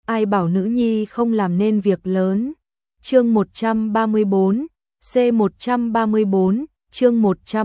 ai bảo nữ nhi không làm nên việc lớn. Chương 134, C134, chương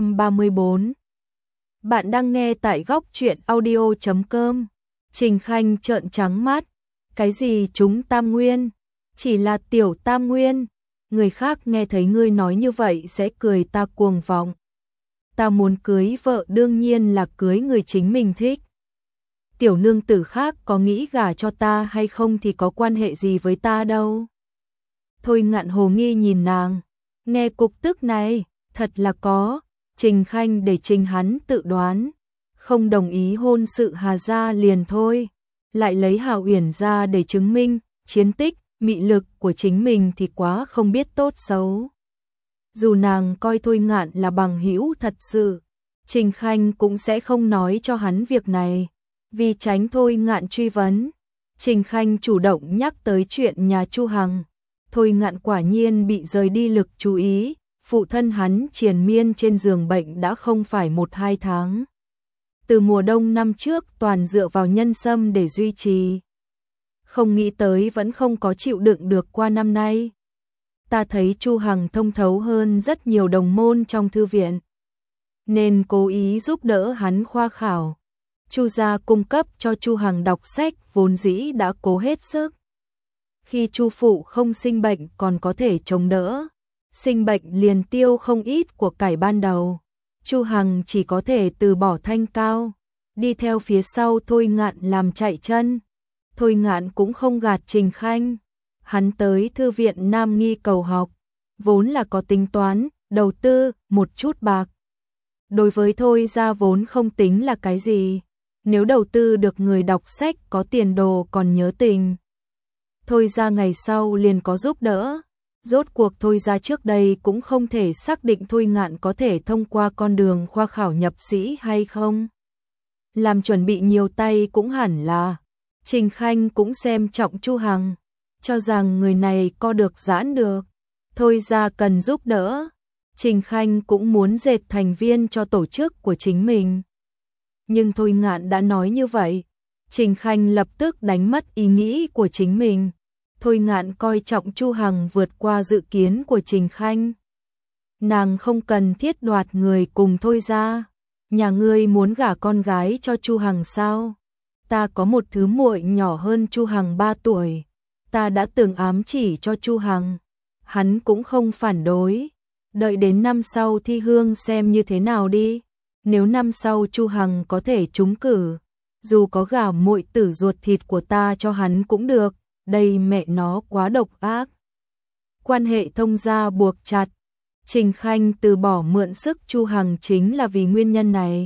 134. Bạn đang nghe tại góc truyện audio.com. Trình Khanh trợn trắng mắt. Cái gì chúng tam nguyên? Chỉ là tiểu tam nguyên. Người khác nghe thấy ngươi nói như vậy sẽ cười ta cuồng vọng. Ta muốn cưới vợ đương nhiên là cưới người chính mình thích. Tiểu nương tử khác có nghĩ gả cho ta hay không thì có quan hệ gì với ta đâu. Thôi Ngạn hồ nghi nhìn nàng. Nghe cục tức này, thật là có. Trình Khanh để Trình hắn tự đoán. Không đồng ý hôn sự Hà gia liền thôi. Lại lấy Hà Uyển ra để chứng minh chiến tích, mị lực của chính mình thì quá không biết tốt xấu. Dù nàng coi Thôi Ngạn là bằng hữu thật sự, Trình Khanh cũng sẽ không nói cho hắn việc này. Vì tránh Thôi Ngạn truy vấn, Trình Khanh chủ động nhắc tới chuyện nhà Chu Hằng. Thôi Ngạn quả nhiên bị rời đi lực chú ý, phụ thân hắn triền miên trên giường bệnh đã không phải 1-2 tháng. Từ mùa đông năm trước toàn dựa vào nhân sâm để duy trì. Không nghĩ tới vẫn không có chịu đựng được qua năm nay. Ta thấy Chu Hằng thông thấu hơn rất nhiều đồng môn trong thư viện, nên cố ý giúp đỡ hắn khoa khảo. Chu gia cung cấp cho Chu Hằng đọc sách vốn dĩ đã cố hết sức. Khi Chu phụ không sinh bệnh còn có thể chống đỡ, sinh bệnh liền tiêu không ít của cải ban đầu. Chu Hằng chỉ có thể từ bỏ thanh cao, đi theo phía sau Thôi Ngạn làm chạy chân. Thôi Ngạn cũng không gạt Trình Khanh. Hắn tới thư viện Nam Nghi cầu học, vốn là có tính toán, đầu tư, một chút bạc. Đối với Thôi gia vốn không tính là cái gì, nếu đầu tư được người đọc sách có tiền đồ còn nhớ tình. Thôi gia ngày sau liền có giúp đỡ. Rốt cuộc Thôi gia trước đây cũng không thể xác định Thôi Ngạn có thể thông qua con đường khoa khảo nhập sĩ hay không. Làm chuẩn bị nhiều tay cũng hẳn là. Trình Khanh cũng xem trọng Chu Hằng, cho rằng người này co được giãn được. Thôi gia cần giúp đỡ. Trình Khanh cũng muốn dệt thành viên cho tổ chức của chính mình. Nhưng Thôi Ngạn đã nói như vậy, Trình Khanh lập tức đánh mất ý nghĩ của chính mình. Thôi Ngạn coi trọng Chu Hằng vượt qua dự kiến của Trình Khanh. Nàng không cần thiết đoạt người cùng Thôi gia. Nhà ngươi muốn gả con gái cho Chu Hằng sao? Ta có một thứ muội nhỏ hơn Chu Hằng 3 tuổi. Ta đã từng ám chỉ cho Chu Hằng. Hắn cũng không phản đối. Đợi đến năm sau thi hương xem như thế nào đi. Nếu năm sau Chu Hằng có thể trúng cử, dù có gả muội tử ruột thịt của ta cho hắn cũng được. Đây mẹ nó quá độc ác. Quan hệ thông gia buộc chặt. Trình Khanh từ bỏ mượn sức Chu Hằng chính là vì nguyên nhân này.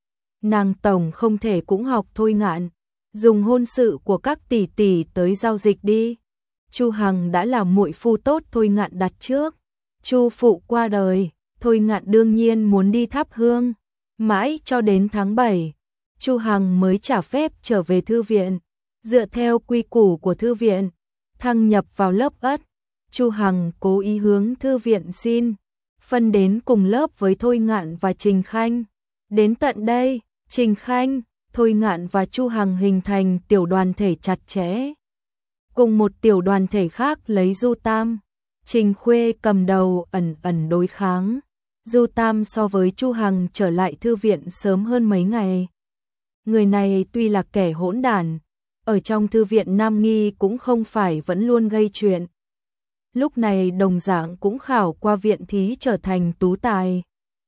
Nàng tổng không thể cũng học Thôi Ngạn, dùng hôn sự của các tỷ tỷ tới giao dịch đi. Chu Hằng đã là muội phu tốt Thôi Ngạn đặt trước. Chu phụ qua đời, Thôi Ngạn đương nhiên muốn đi thắp hương. Mãi cho đến tháng 7, Chu Hằng mới trả phép trở về thư viện. Dựa theo quy củ của thư viện, thăng nhập vào lớp ất, Chu Hằng cố ý hướng thư viện xin phân đến cùng lớp với Thôi Ngạn và Trình Khanh. Đến tận đây, Trình Khanh, Thôi Ngạn và Chu Hằng hình thành tiểu đoàn thể chặt chẽ. Cùng một tiểu đoàn thể khác lấy Du Tam, Trình Khuê cầm đầu ẩn ẩn đối kháng. Du Tam so với Chu Hằng trở lại thư viện sớm hơn mấy ngày. Người này tuy là kẻ hỗn đản, ở trong thư viện Nam Nghi cũng không phải vẫn luôn gây chuyện. Lúc này đồng dạng cũng khảo qua viện thí trở thành tú tài.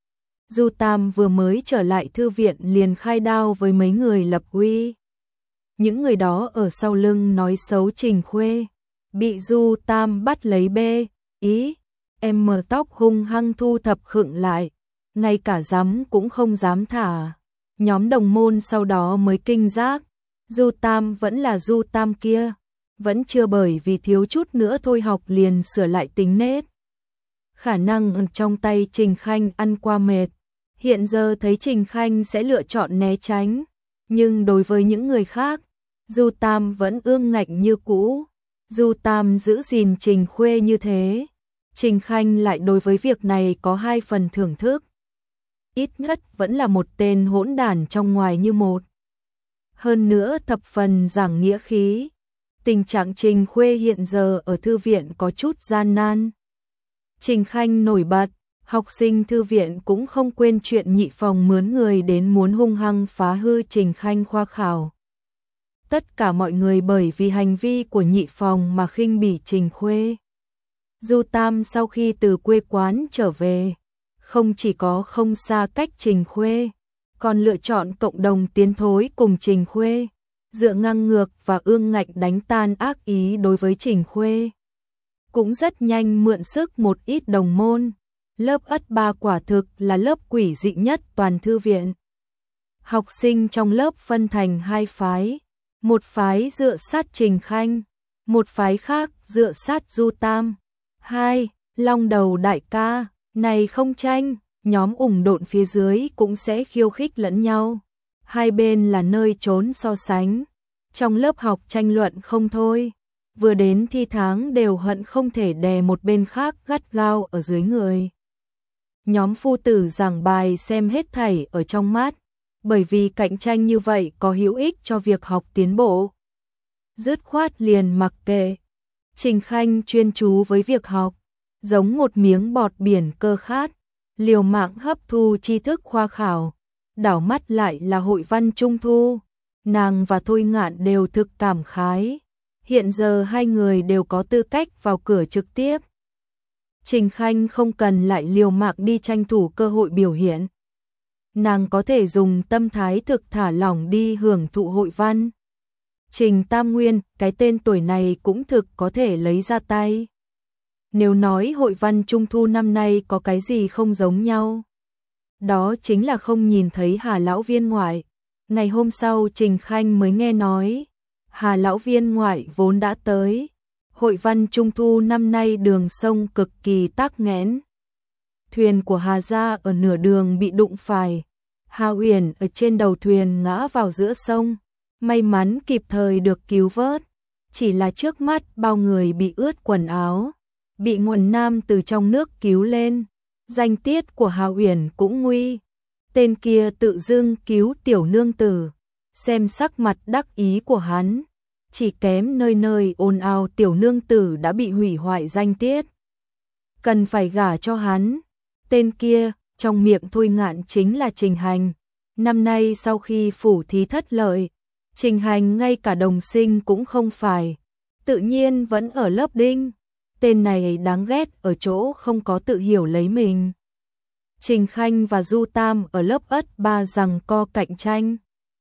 Du Tam vừa mới trở lại thư viện liền khai đao với mấy người lập uy. Những người đó ở sau lưng nói xấu Trình Khuê, bị Du Tam bắt lấy bê, ý, em mờ tóc hung hăng thu thập khựng lại, ngay cả giám cũng không dám thả. Nhóm đồng môn sau đó mới kinh giác, Du Tam vẫn là Du Tam kia, vẫn chưa bởi vì thiếu chút nữa thôi học liền sửa lại tính nết. Khả năng trong tay Trình Khanh ăn qua mệt, hiện giờ thấy Trình Khanh sẽ lựa chọn né tránh, nhưng đối với những người khác, Du Tam vẫn ương ngạnh như cũ. Du Tam giữ gìn Trình Khuê như thế, Trình Khanh lại đối với việc này có 2 phần thưởng thức. Ít nhất vẫn là một tên hỗn đản trong ngoài như một. Hơn nữa thập phần giảng nghĩa khí. Tình trạng Trình Khuê hiện giờ ở thư viện có chút gian nan. Trình Khanh nổi bật, học sinh thư viện cũng không quên chuyện Nhị Phòng mướn người đến muốn hung hăng phá hư Trình Khanh khoa khảo. Tất cả mọi người bởi vì hành vi của Nhị Phòng mà khinh bỉ Trình Khuê. Du Tam sau khi từ quê quán trở về, không chỉ có không xa cách Trình Khuê, còn lựa chọn cộng đồng tiến thối cùng Trình Khuê, dựa ngang ngược và ương ngạnh đánh tan ác ý đối với Trình Khuê. Cũng rất nhanh mượn sức một ít đồng môn, lớp ất 3 quả thực là lớp quỷ dị nhất toàn thư viện. Học sinh trong lớp phân thành hai phái, một phái dựa sát Trình Khanh, một phái khác dựa sát Du Tam. Hai, Long Đầu đại ca, này không tranh, nhóm ủng độn phía dưới cũng sẽ khiêu khích lẫn nhau. Hai bên là nơi trốn so sánh, trong lớp học tranh luận không thôi. Vừa đến thi tháng đều hận không thể đè một bên khác gắt gao ở dưới người. Nhóm phu tử giảng bài xem hết thảy ở trong mắt, bởi vì cạnh tranh như vậy có hữu ích cho việc học tiến bộ. Dứt khoát liền mặc kệ. Trình Khanh chuyên chú với việc học, giống một miếng bọt biển cơ khát, liều mạng hấp thu tri thức khoa khảo. Đảo mắt lại là hội văn trung thu, nàng và Thôi Ngạn đều thực cảm khái. Hiện giờ hai người đều có tư cách vào cửa trực tiếp. Trình Khanh không cần lại liều mạng đi tranh thủ cơ hội biểu hiện. Nàng có thể dùng tâm thái thực thả lỏng đi hưởng thụ hội văn. Trình Tam Nguyên, cái tên tuổi này cũng thực có thể lấy ra tay. Nếu nói hội văn trung thu năm nay có cái gì không giống nhau, đó chính là không nhìn thấy Hà lão viên ngoại. Ngày hôm sau Trình Khanh mới nghe nói Hà lão viên ngoại vốn đã tới. Hội văn trung thu năm nay đường sông cực kỳ tắc nghẽn. Thuyền của Hà gia ở nửa đường bị đụng phải. Hà Uyển ở trên đầu thuyền ngã vào giữa sông, may mắn kịp thời được cứu vớt. Chỉ là trước mắt bao người bị ướt quần áo, bị nguồn nam từ trong nước cứu lên. Danh tiết của Hà Uyển cũng nguy. Tên kia tự dưng cứu tiểu nương tử. Xem sắc mặt đắc ý của hắn, chỉ kém nơi nơi ồn ào tiểu nương tử đã bị hủy hoại danh tiết. Cần phải gả cho hắn. Tên kia, trong miệng Thôi Ngạn chính là Trình Hành. Năm nay sau khi phủ thí thất lợi, Trình Hành ngay cả đồng sinh cũng không phải, tự nhiên vẫn ở lớp đinh. Tên này đáng ghét ở chỗ không có tự hiểu lấy mình. Trình Khanh và Du Tam ở lớp ất 3 giằng co cạnh tranh.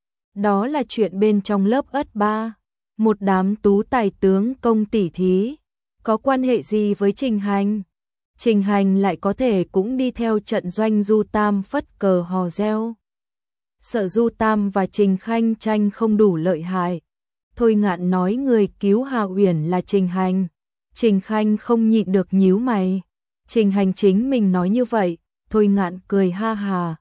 Đó là chuyện bên trong lớp ất 3. Một đám tú tài tướng công tỷ thí, có quan hệ gì với Trình Hành? Trình Hành lại có thể cũng đi theo trận doanh Du Tam phất cờ hò reo. Sợ Du Tam và Trình Khanh tranh không đủ lợi hại. Thôi Ngạn nói người cứu Hà Uyển là Trình Hành. Trình Khanh không nhịn được nhíu mày. Trình Hành chính mình nói như vậy. Thôi Ngạn cười ha hà.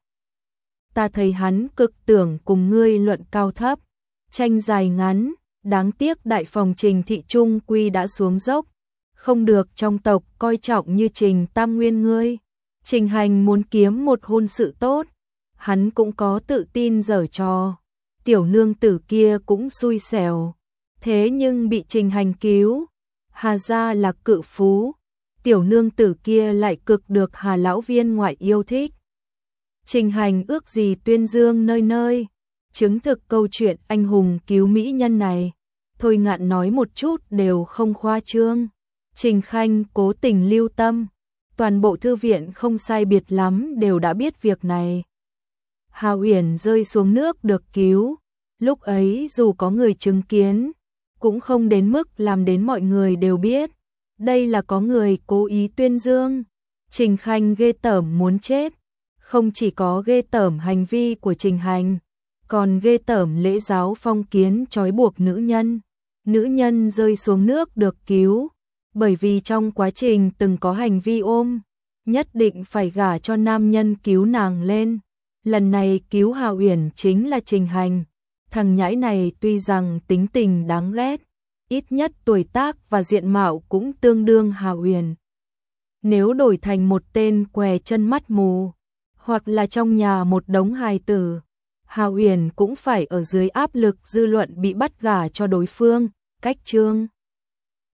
Ta thấy hắn cực tưởng cùng ngươi luận cao thấp, tranh dài ngắn, đáng tiếc đại phòng Trình thị trung quy đã xuống dốc, không được trong tộc coi trọng như Trình Tam Nguyên ngươi. Trình Hành muốn kiếm một hôn sự tốt, hắn cũng có tự tin giở trò. Tiểu nương tử kia cũng xui xẻo, thế nhưng bị Trình Hành cứu. Hà gia là cự phú, tiểu nương tử kia lại cực được Hà lão viên ngoại yêu thích. Trình Hành ước gì tuyên dương nơi nơi, chứng thực câu chuyện anh hùng cứu mỹ nhân này. Thôi Ngạn nói một chút đều không khoa trương. Trình Khanh cố tình lưu tâm, toàn bộ thư viện không sai biệt lắm đều đã biết việc này. Hà Uyển rơi xuống nước được cứu, lúc ấy dù có người chứng kiến, cũng không đến mức làm đến mọi người đều biết. Đây là có người cố ý tuyên dương. Trình Khanh ghê tởm muốn chết. Không chỉ có ghê tởm hành vi của Trình Hành, còn ghê tởm lễ giáo phong kiến trói buộc nữ nhân. Nữ nhân rơi xuống nước được cứu, bởi vì trong quá trình từng có hành vi ôm, nhất định phải gả cho nam nhân cứu nàng lên. Lần này cứu Hà Uyển chính là Trình Hành. Thằng nhãi này tuy rằng tính tình đáng ghét, ít nhất tuổi tác và diện mạo cũng tương đương Hà Uyển. Nếu đổi thành một tên què chân mắt mù, hoặc là trong nhà một đống hài tử, Hà Uyển cũng phải ở dưới áp lực dư luận bị bắt gả cho đối phương, cách chương